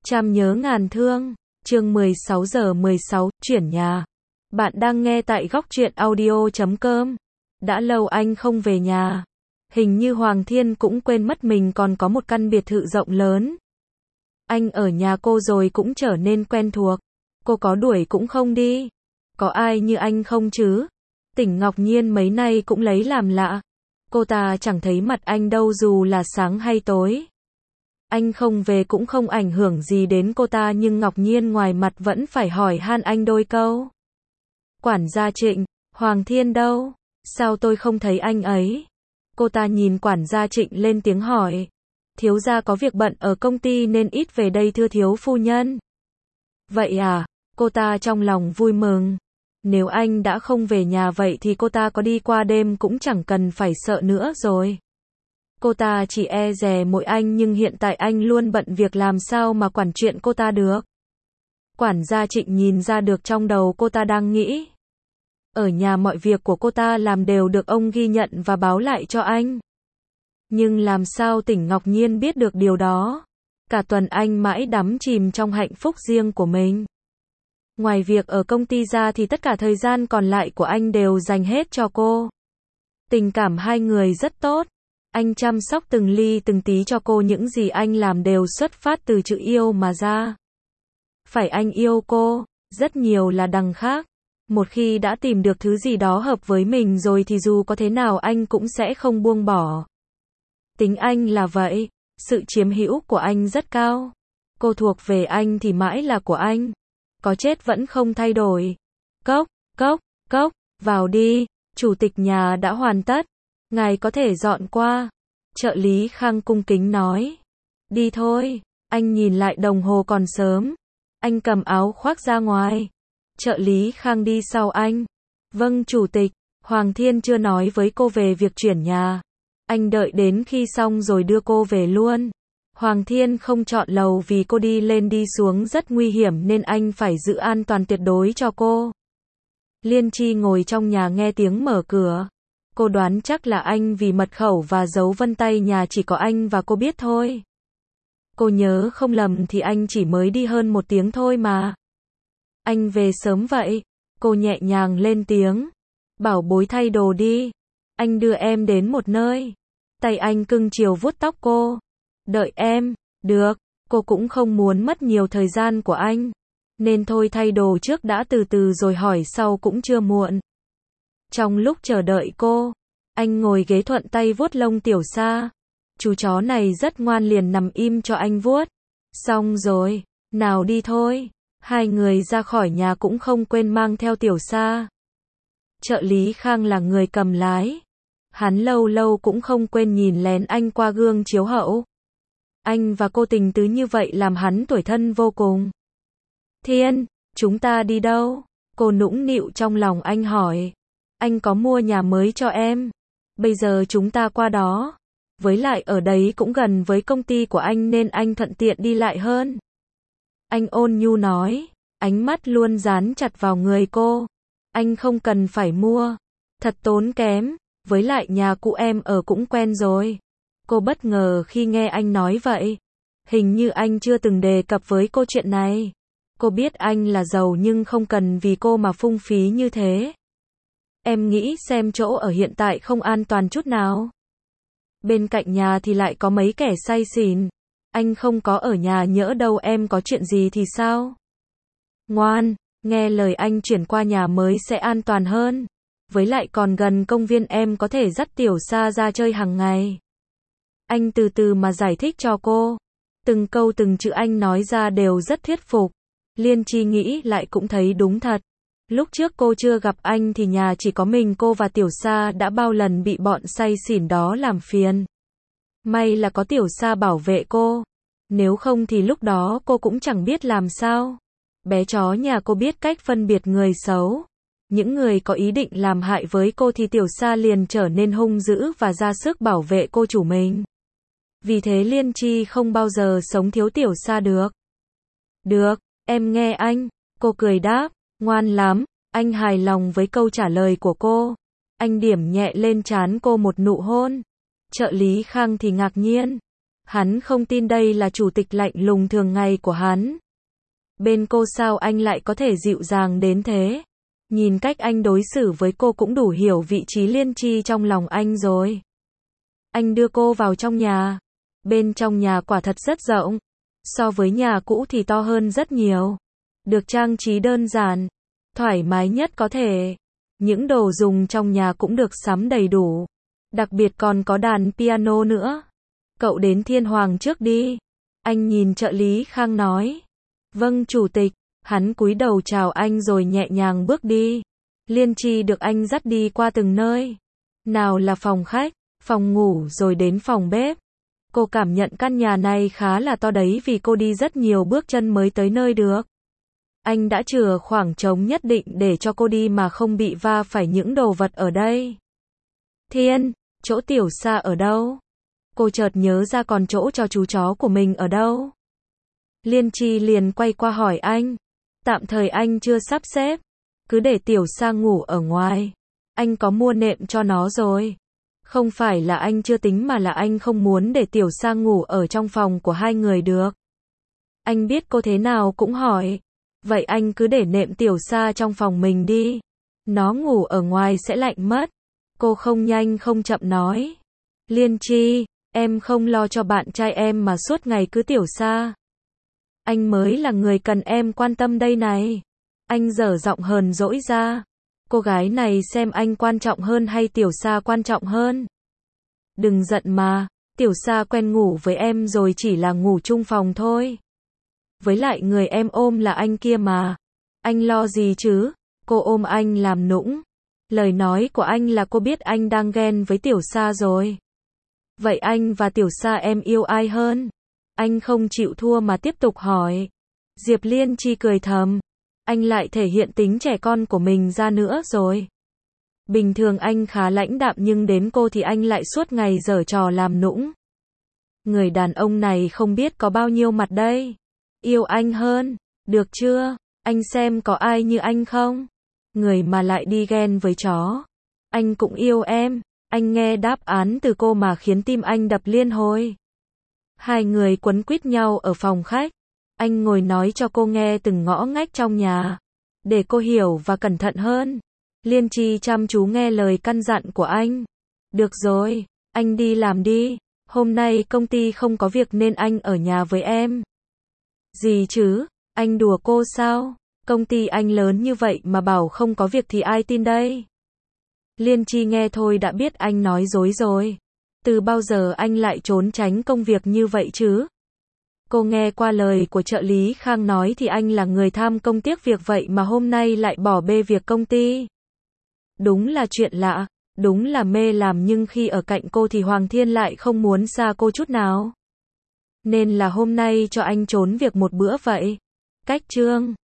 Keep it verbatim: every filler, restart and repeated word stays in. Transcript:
Trăm nhớ ngàn thương, chương mười sáu giờ mười sáu, chuyển nhà. Bạn đang nghe tại góc truyện audio chấm com. Đã lâu anh không về nhà. Hình như Hoàng Thiên cũng quên mất mình còn có một căn biệt thự rộng lớn. Anh ở nhà cô rồi cũng trở nên quen thuộc. Cô có đuổi cũng không đi. Có ai như anh không chứ? Tỉnh Ngọc Nhiên mấy nay cũng lấy làm lạ. Cô ta chẳng thấy mặt anh đâu dù là sáng hay tối. Anh không về cũng không ảnh hưởng gì đến cô ta nhưng Ngọc Nhiên ngoài mặt vẫn phải hỏi han anh đôi câu. Quản gia Trịnh, Hoàng Thiên đâu? Sao tôi không thấy anh ấy? Cô ta nhìn quản gia Trịnh lên tiếng hỏi. Thiếu gia có việc bận ở công ty nên ít về đây thưa thiếu phu nhân. Vậy à? Cô ta trong lòng vui mừng. Nếu anh đã không về nhà vậy thì cô ta có đi qua đêm cũng chẳng cần phải sợ nữa rồi. Cô ta chỉ e dè mỗi anh nhưng hiện tại anh luôn bận việc làm sao mà quản chuyện cô ta được. Quản gia Trịnh nhìn ra được trong đầu cô ta đang nghĩ. Ở nhà mọi việc của cô ta làm đều được ông ghi nhận và báo lại cho anh. Nhưng làm sao Tỉnh Ngọc Nhiên biết được điều đó? Cả tuần anh mãi đắm chìm trong hạnh phúc riêng của mình. Ngoài việc ở công ty ra thì tất cả thời gian còn lại của anh đều dành hết cho cô. Tình cảm hai người rất tốt. Anh chăm sóc từng ly từng tí cho cô, những gì anh làm đều xuất phát từ chữ yêu mà ra. Phải anh yêu cô, rất nhiều là đằng khác. Một khi đã tìm được thứ gì đó hợp với mình rồi thì dù có thế nào anh cũng sẽ không buông bỏ. Tính anh là vậy, sự chiếm hữu của anh rất cao. Cô thuộc về anh thì mãi là của anh. Có chết vẫn không thay đổi. Cốc, cốc, cốc, vào đi, chủ tịch nhà đã hoàn tất. Ngài có thể dọn qua. Trợ lý Khang cung kính nói. Đi thôi, anh nhìn lại đồng hồ còn sớm. Anh cầm áo khoác ra ngoài. Trợ lý Khang đi sau anh. Vâng chủ tịch, Hoàng Thiên chưa nói với cô về việc chuyển nhà. Anh đợi đến khi xong rồi đưa cô về luôn. Hoàng Thiên không chọn lầu vì cô đi lên đi xuống rất nguy hiểm nên anh phải giữ an toàn tuyệt đối cho cô. Liên Chi ngồi trong nhà nghe tiếng mở cửa. Cô đoán chắc là anh vì mật khẩu và dấu vân tay nhà chỉ có anh và cô biết thôi. Cô nhớ không lầm thì anh chỉ mới đi hơn một tiếng thôi mà. Anh về sớm vậy. Cô nhẹ nhàng lên tiếng. Bảo bối thay đồ đi. Anh đưa em đến một nơi. Tay anh cưng chiều vuốt tóc cô. Đợi em. Được. Cô cũng không muốn mất nhiều thời gian của anh. Nên thôi thay đồ trước đã, từ từ rồi hỏi sau cũng chưa muộn. Trong lúc chờ đợi cô, anh ngồi ghế thuận tay vuốt lông Tiểu Sa. Chú chó này rất ngoan liền nằm im cho anh vuốt. Xong rồi, nào đi thôi. Hai người ra khỏi nhà cũng không quên mang theo Tiểu Sa. Trợ lý Khang là người cầm lái. Hắn lâu lâu cũng không quên nhìn lén anh qua gương chiếu hậu. Anh và cô tình tứ như vậy làm hắn tủi thân vô cùng. Thiên, chúng ta đi đâu? Cô nũng nịu trong lòng anh hỏi. Anh có mua nhà mới cho em. Bây giờ chúng ta qua đó. Với lại ở đấy cũng gần với công ty của anh nên anh thuận tiện đi lại hơn. Anh ôn nhu nói. Ánh mắt luôn dán chặt vào người cô. Anh không cần phải mua. Thật tốn kém. Với lại nhà cũ em ở cũng quen rồi. Cô bất ngờ khi nghe anh nói vậy. Hình như anh chưa từng đề cập với cô chuyện này. Cô biết anh là giàu nhưng không cần vì cô mà phung phí như thế. Em nghĩ xem chỗ ở hiện tại không an toàn chút nào. Bên cạnh nhà thì lại có mấy kẻ say xỉn. Anh không có ở nhà nhỡ đâu em có chuyện gì thì sao? Ngoan, nghe lời anh chuyển qua nhà mới sẽ an toàn hơn. Với lại còn gần công viên em có thể dắt Tiểu Sa ra chơi hàng ngày. Anh từ từ mà giải thích cho cô. Từng câu từng chữ anh nói ra đều rất thuyết phục. Liên Chi nghĩ lại cũng thấy đúng thật. Lúc trước cô chưa gặp anh thì nhà chỉ có mình cô và Tiểu Sa đã bao lần bị bọn say xỉn đó làm phiền. May là có Tiểu Sa bảo vệ cô. Nếu không thì lúc đó cô cũng chẳng biết làm sao. Bé chó nhà cô biết cách phân biệt người xấu. Những người có ý định làm hại với cô thì Tiểu Sa liền trở nên hung dữ và ra sức bảo vệ cô chủ mình. Vì thế Liên Chi không bao giờ sống thiếu Tiểu Sa được. Được, em nghe anh. Cô cười đáp. Ngoan lắm. Anh hài lòng với câu trả lời của cô. Anh điểm nhẹ lên trán cô một nụ hôn. Trợ lý Khang thì ngạc nhiên. Hắn không tin đây là chủ tịch lạnh lùng thường ngày của hắn. Bên cô sao anh lại có thể dịu dàng đến thế? Nhìn cách anh đối xử với cô cũng đủ hiểu vị trí Liên Chi trong lòng anh rồi. Anh đưa cô vào trong nhà. Bên trong nhà quả thật rất rộng. So với nhà cũ thì to hơn rất nhiều. Được trang trí đơn giản, thoải mái nhất có thể. Những đồ dùng trong nhà cũng được sắm đầy đủ. Đặc biệt còn có đàn piano nữa. Cậu đến Thiên Hoàng trước đi. Anh nhìn trợ lý Khang nói. Vâng chủ tịch. Hắn cúi đầu chào anh rồi nhẹ nhàng bước đi. Liên Chi được anh dắt đi qua từng nơi. Nào là phòng khách, phòng ngủ rồi đến phòng bếp. Cô cảm nhận căn nhà này khá là to đấy vì cô đi rất nhiều bước chân mới tới nơi được. Anh đã chừa khoảng trống nhất định để cho cô đi mà không bị va phải những đồ vật ở đây. Thiên, chỗ Tiểu Sa ở đâu? Cô chợt nhớ ra còn chỗ cho chú chó của mình ở đâu? Liên Chi liền quay qua hỏi anh. Tạm thời anh chưa sắp xếp. Cứ để Tiểu Sa ngủ ở ngoài. Anh có mua nệm cho nó rồi. Không phải là anh chưa tính mà là anh không muốn để Tiểu Sa ngủ ở trong phòng của hai người được. Anh biết cô thế nào cũng hỏi. Vậy anh cứ để nệm Tiểu Sa trong phòng mình đi. Nó ngủ ở ngoài sẽ lạnh mất. Cô không nhanh không chậm nói. Liên Chi, em không lo cho bạn trai em mà suốt ngày cứ Tiểu Sa. Anh mới là người cần em quan tâm đây này. Anh dở giọng hờn dỗi ra. Cô gái này xem anh quan trọng hơn hay Tiểu Sa quan trọng hơn? Đừng giận mà, Tiểu Sa quen ngủ với em rồi chỉ là ngủ chung phòng thôi. Với lại người em ôm là anh kia mà. Anh lo gì chứ? Cô ôm anh làm nũng. Lời nói của anh là cô biết anh đang ghen với Tiểu Sa rồi. Vậy anh và Tiểu Sa em yêu ai hơn? Anh không chịu thua mà tiếp tục hỏi. Diệp Liên Chi cười thầm. Anh lại thể hiện tính trẻ con của mình ra nữa rồi. Bình thường anh khá lãnh đạm nhưng đến cô thì anh lại suốt ngày giở trò làm nũng. Người đàn ông này không biết có bao nhiêu mặt đây. Yêu anh hơn, được chưa? Anh xem có ai như anh không? Người mà lại đi ghen với chó. Anh cũng yêu em. Anh nghe đáp án từ cô mà khiến tim anh đập liên hồi. Hai người quấn quýt nhau ở phòng khách. Anh ngồi nói cho cô nghe từng ngõ ngách trong nhà. Để cô hiểu và cẩn thận hơn. Liên Chi chăm chú nghe lời căn dặn của anh. Được rồi, anh đi làm đi. Hôm nay công ty không có việc nên anh ở nhà với em. Gì chứ? Anh đùa cô sao? Công ty anh lớn như vậy mà bảo không có việc thì ai tin đây? Liên Chi nghe thôi đã biết anh nói dối rồi. Từ bao giờ anh lại trốn tránh công việc như vậy chứ? Cô nghe qua lời của trợ lý Khang nói thì anh là người tham công tiếc việc vậy mà hôm nay lại bỏ bê việc công ty. Đúng là chuyện lạ, đúng là mê làm nhưng khi ở cạnh cô thì Hoàng Thiên lại không muốn xa cô chút nào. Nên là hôm nay cho anh trốn việc một bữa vậy. Cách chương